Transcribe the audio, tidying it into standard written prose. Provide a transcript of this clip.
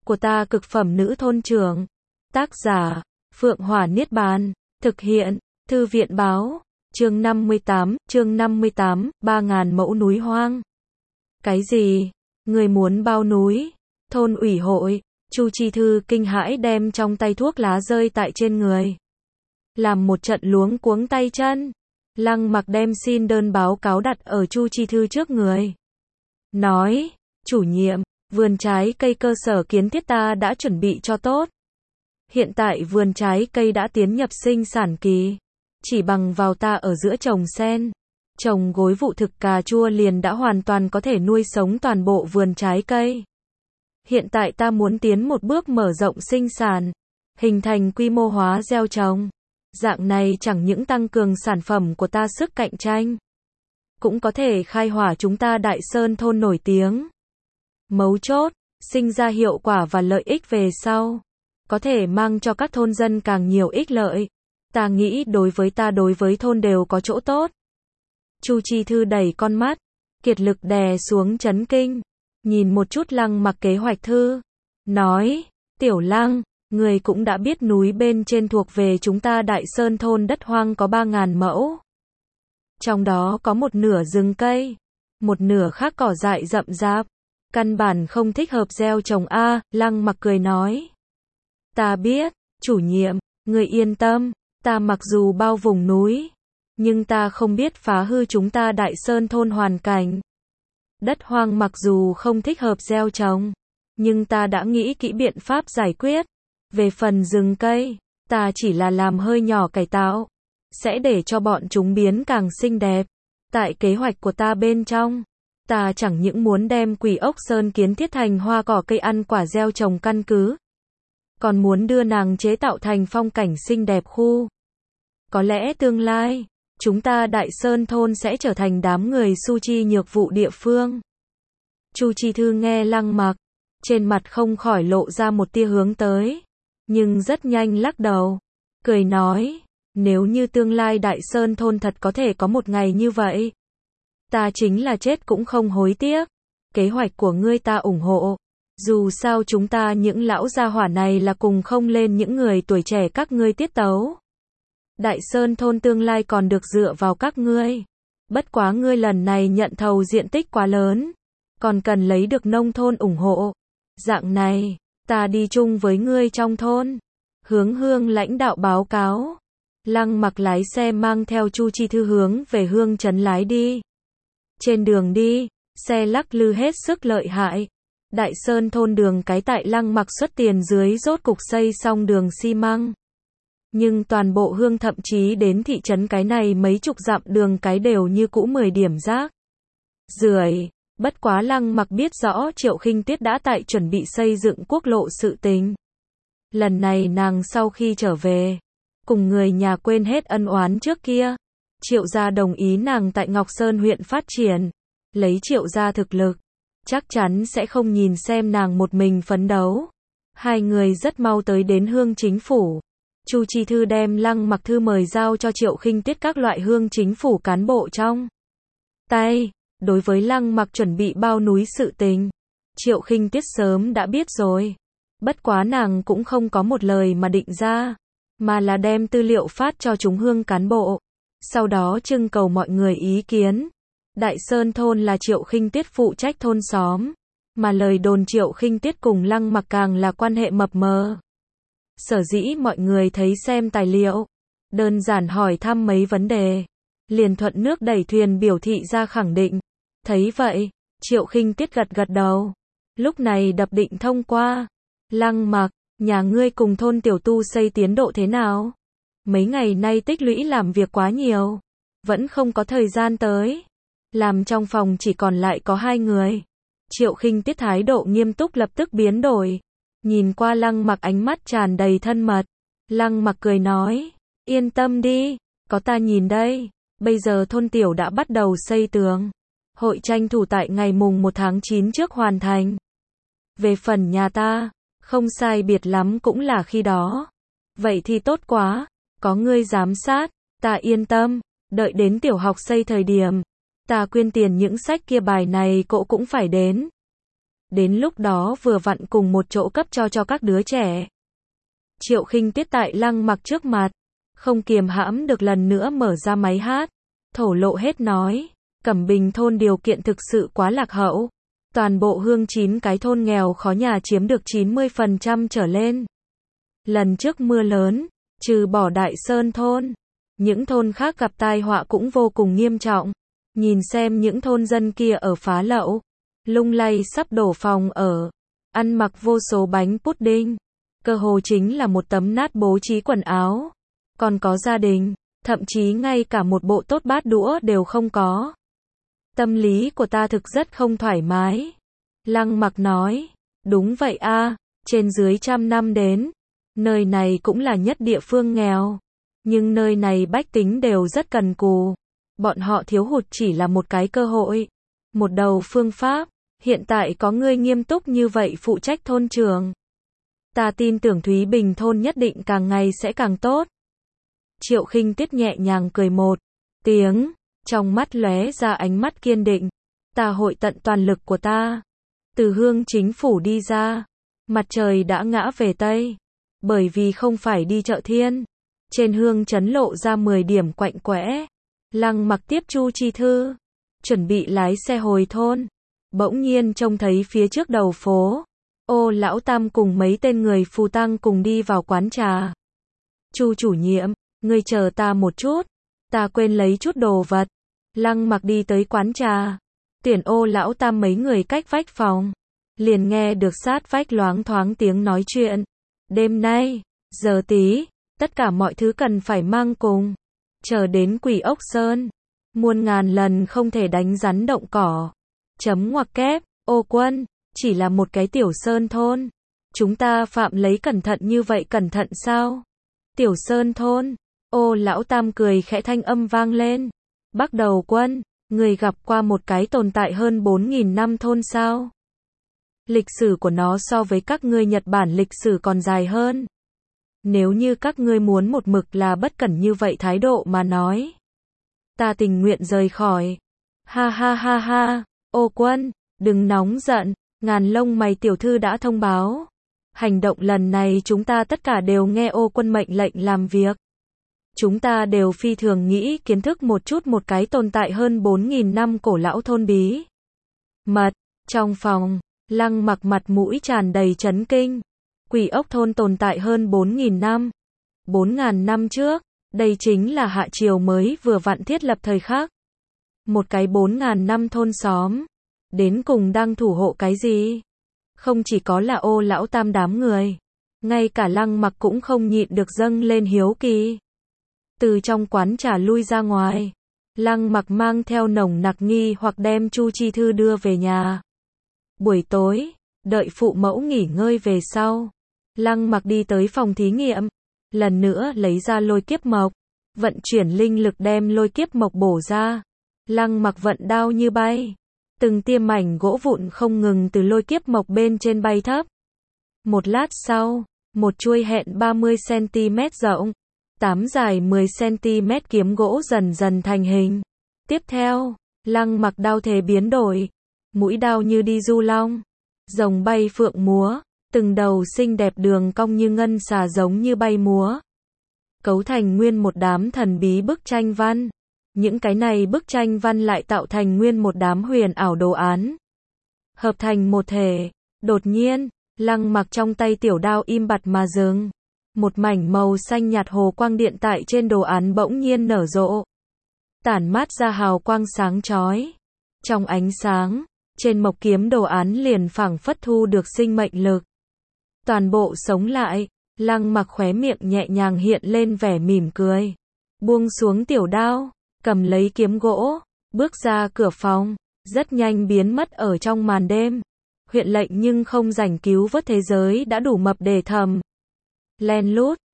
của ta cực phẩm nữ thôn trưởng. Tác giả, Phượng Hỏa Niết Bàn. Thực hiện, Thư viện Báo. Chương 58, 3.000 mẫu núi hoang. Cái gì? Người muốn bao núi? Thôn ủy hội. Chu Chi Thư kinh hãi đem trong tay thuốc lá rơi tại trên người. Làm một trận luống cuống tay chân. Lăng Mặc đem xin đơn báo cáo đặt ở Chu Chi Thư trước người. Nói, chủ nhiệm, vườn trái cây cơ sở kiến thiết ta đã chuẩn bị cho tốt. Hiện tại vườn trái cây đã tiến nhập sinh sản kỳ. Chỉ bằng vào ta ở giữa trồng sen, trồng gối vụ thực cà chua liền đã hoàn toàn có thể nuôi sống toàn bộ vườn trái cây. Hiện tại ta muốn tiến một bước mở rộng sinh sản, hình thành quy mô hóa gieo trồng. Dạng này chẳng những tăng cường sản phẩm của ta sức cạnh tranh, cũng có thể khai hỏa chúng ta Đại Sơn thôn nổi tiếng. Mấu chốt, sinh ra hiệu quả và lợi ích về sau, có thể mang cho các thôn dân càng nhiều ích lợi. Ta nghĩ đối với thôn đều có chỗ tốt. Chu Chi Thư đẩy con mắt, kiệt lực đè xuống chấn kinh, nhìn một chút Lăng Mặc kế hoạch thư, nói, Tiểu Lăng, người cũng đã biết núi bên trên thuộc về chúng ta Đại Sơn thôn đất hoang có 3.000 mẫu. Trong đó có một nửa rừng cây, một nửa khác cỏ dại rậm rạp, căn bản không thích hợp gieo trồng a. Lăng Mặc cười nói, ta biết, chủ nhiệm, người yên tâm, ta mặc dù bao vùng núi, nhưng ta không biết phá hư chúng ta Đại Sơn thôn hoàn cảnh. Đất hoang mặc dù không thích hợp gieo trồng, nhưng ta đã nghĩ kỹ biện pháp giải quyết. Về phần rừng cây, ta chỉ là làm hơi nhỏ cải tạo, sẽ để cho bọn chúng biến càng xinh đẹp. Tại kế hoạch của ta bên trong, ta chẳng những muốn đem Quỷ Ốc Sơn kiến thiết thành hoa cỏ cây ăn quả gieo trồng căn cứ, còn muốn đưa nàng chế tạo thành phong cảnh xinh đẹp khu. Có lẽ tương lai, chúng ta Đại Sơn thôn sẽ trở thành đám người su chi nhược vụ địa phương. Chu Chi Thư nghe Lăng Mặc, trên mặt không khỏi lộ ra một tia hướng tới, nhưng rất nhanh lắc đầu, cười nói, nếu như tương lai Đại Sơn thôn thật có thể có một ngày như vậy, ta chính là chết cũng không hối tiếc. Kế hoạch của ngươi ta ủng hộ. Dù sao chúng ta những lão gia hỏa này là cùng không lên những người tuổi trẻ các ngươi tiết tấu. Đại Sơn thôn tương lai còn được dựa vào các ngươi. Bất quá ngươi lần này nhận thầu diện tích quá lớn, còn cần lấy được nông thôn ủng hộ. Dạng này, ta đi chung với ngươi trong thôn, hướng Hương lãnh đạo báo cáo. Lăng Mặc lái xe mang theo Chu Chi Thư hướng về Hương trấn lái đi. Trên đường đi, xe lắc lư hết sức lợi hại. Đại Sơn thôn đường cái tại Lăng Mặc xuất tiền dưới rốt cục xây xong đường xi măng. Nhưng toàn bộ Hương thậm chí đến thị trấn cái này mấy chục dặm đường cái đều như cũ 10 điểm rác rưởi. Bất quá Lăng Mặc biết rõ Triệu Khinh Tuyết đã tại chuẩn bị xây dựng quốc lộ sự tình. Lần này nàng sau khi trở về, cùng người nhà quên hết ân oán trước kia. Triệu gia đồng ý nàng tại Ngọc Sơn huyện phát triển. Lấy Triệu gia thực lực, chắc chắn sẽ không nhìn xem nàng một mình phấn đấu. Hai người rất mau tới đến Hương chính phủ. Chu Chi Thư đem Lăng Mặc thư mời giao cho Triệu Khinh Tuyết các loại Hương chính phủ cán bộ trong tay. Đối với Lăng Mặc chuẩn bị bao núi sự tình, Triệu Khinh Tuyết sớm đã biết rồi. Bất quá nàng cũng không có một lời mà định ra, mà là đem tư liệu phát cho chúng Hương cán bộ. Sau đó trưng cầu mọi người ý kiến. Đại Sơn thôn là Triệu Khinh Tuyết phụ trách thôn xóm, mà lời đồn Triệu Khinh Tuyết cùng Lăng Mặc càng là quan hệ mập mờ. Sở dĩ mọi người thấy xem tài liệu, đơn giản hỏi thăm mấy vấn đề, liền thuận nước đẩy thuyền biểu thị ra khẳng định. Thấy vậy, Triệu Khinh Tuyết gật gật đầu. Lúc này đập định thông qua. Lăng Mặc, nhà ngươi cùng thôn tiểu tu xây tiến độ thế nào? Mấy ngày nay tích lũy làm việc quá nhiều, vẫn không có thời gian tới. Làm trong phòng chỉ còn lại có 2 người. Triệu Khinh Tuyết thái độ nghiêm túc lập tức biến đổi. Nhìn qua Lăng Mặc ánh mắt tràn đầy thân mật. Lăng Mặc cười nói, yên tâm đi, có ta nhìn đây. Bây giờ thôn tiểu đã bắt đầu xây tường. Hội tranh thủ tại ngày mùng 1 tháng 9 trước hoàn thành. Về phần nhà ta, không sai biệt lắm cũng là khi đó. Vậy thì tốt quá, có ngươi giám sát, ta yên tâm. Đợi đến tiểu học xây thời điểm, ta quyên tiền những sách kia bài này cậu cũng phải đến. đến lúc đó vừa vặn cùng một chỗ cấp cho các đứa trẻ. Triệu Khinh Tuyết tại Lăng Mặc trước mặt, không kiềm hãm được lần nữa mở ra máy hát, thổ lộ hết nói, Cẩm Bình thôn điều kiện thực sự quá lạc hậu. Toàn bộ Hương 9 cái thôn nghèo khó nhà chiếm được 90% trở lên. Lần trước mưa lớn, trừ bỏ Đại Sơn thôn, những thôn khác gặp tai họa cũng vô cùng nghiêm trọng. Nhìn xem những thôn dân kia ở phá lậu, lung lay sắp đổ phòng ở, ăn mặc vô số bánh pudding, cơ hồ chính là một tấm nát bố trí quần áo. Còn có gia đình, thậm chí ngay cả một bộ tốt bát đũa đều không có. Tâm lý của ta thực rất không thoải mái. Lăng Mặc nói, đúng vậy a, trên dưới 100 năm đến, nơi này cũng là nhất địa phương nghèo, nhưng nơi này bách tính đều rất cần cù. Bọn họ thiếu hụt chỉ là một cái cơ hội, một đầu phương pháp. Hiện tại có người nghiêm túc như vậy phụ trách thôn trường, ta tin tưởng Thúy Bình thôn nhất định càng ngày sẽ càng tốt. Triệu Khinh Tuyết nhẹ nhàng cười một tiếng, trong mắt lóe ra ánh mắt kiên định. Ta hội tận toàn lực của ta. Từ Hương chính phủ đi ra, mặt trời đã ngã về Tây, bởi vì không phải đi chợ thiên. Trên Hương trấn lộ ra 10 điểm quạnh quẽ. Lăng Mặc tiếp Chu Chi Thư, chuẩn bị lái xe hồi thôn. Bỗng nhiên trông thấy phía trước đầu phố, Ô Lão Tam cùng mấy tên người phù tăng cùng đi vào quán trà. Chu chủ nhiệm, ngươi chờ ta một chút, ta quên lấy chút đồ vật. Lăng Mặc đi tới quán trà, tuyển Ô Lão Tam mấy người cách vách phòng, liền nghe được sát vách loáng thoáng tiếng nói chuyện. Đêm nay, giờ tí, tất cả mọi thứ cần phải mang cùng. Chờ đến Quỷ Ốc Sơn, muôn ngàn lần không thể đánh rắn động cỏ. Chấm ngoặc kép, Ô Quân, chỉ là một cái tiểu sơn thôn. Chúng ta phạm lấy cẩn thận như vậy cẩn thận sao? Tiểu sơn thôn, Ô Lão Tam cười khẽ thanh âm vang lên. Bắt đầu Quân, người gặp qua một cái tồn tại hơn 4.000 năm thôn sao? Lịch sử của nó so với các ngươi Nhật Bản lịch sử còn dài hơn. Nếu như các ngươi muốn một mực là bất cẩn như vậy thái độ mà nói, ta tình nguyện rời khỏi. Ha ha ha ha, Ô Quân, đừng nóng giận, ngàn lông mày tiểu thư đã thông báo. Hành động lần này chúng ta tất cả đều nghe Ô Quân mệnh lệnh làm việc. Chúng ta đều phi thường nghĩ kiến thức một chút một cái tồn tại hơn 4.000 năm cổ lão thôn bí mật. Trong phòng, Lăng Mặc mặt mũi tràn đầy chấn kinh. Quỷ Ốc thôn tồn tại hơn 4.000 năm. 4.000 năm trước, đây chính là Hạ Triều mới vừa vặn thiết lập thời khắc. Một cái 4.000 năm thôn xóm, đến cùng đang thủ hộ cái gì? Không chỉ có là Ô Lão Tam đám người, ngay cả Lăng Mặc cũng không nhịn được dâng lên hiếu kỳ. Từ trong quán trà lui ra ngoài, Lăng Mặc mang theo nồng nặc nghi hoặc đem Chu Chi Thư đưa về nhà. Buổi tối, đợi phụ mẫu nghỉ ngơi về sau, Lăng Mặc đi tới phòng thí nghiệm, lần nữa lấy ra lôi kiếp mộc, vận chuyển linh lực đem lôi kiếp mộc bổ ra. Lăng Mặc vận đao như bay, từng tia mảnh gỗ vụn không ngừng từ lôi kiếp mộc bên trên bay thấp. Một lát sau, một chuôi hẹn 30 cm rộng, 8 dài 10 cm kiếm gỗ dần dần thành hình. Tiếp theo, Lăng Mặc đao thế biến đổi, mũi đao như đi du long, rồng bay phượng múa, từng đầu xinh đẹp đường cong như ngân xà giống như bay múa, cấu thành nguyên một đám thần bí bức tranh văn. Những cái này bức tranh văn lại tạo thành nguyên một đám huyền ảo đồ án, hợp thành một thể. Đột nhiên, Lăng Mặc trong tay tiểu đao im bặt mà dừng. Một mảnh màu xanh nhạt hồ quang điện tại trên đồ án bỗng nhiên nở rộ, tản mát ra hào quang sáng chói. Trong ánh sáng, trên mộc kiếm đồ án liền phảng phất thu được sinh mệnh lực, toàn bộ sống lại. Lăng Mặc khóe miệng nhẹ nhàng hiện lên vẻ mỉm cười, buông xuống tiểu đao, cầm lấy kiếm gỗ, bước ra cửa phòng, rất nhanh biến mất ở trong màn đêm. Huyện lệnh nhưng không rảnh cứu vớt thế giới đã đủ mập để thầm len lút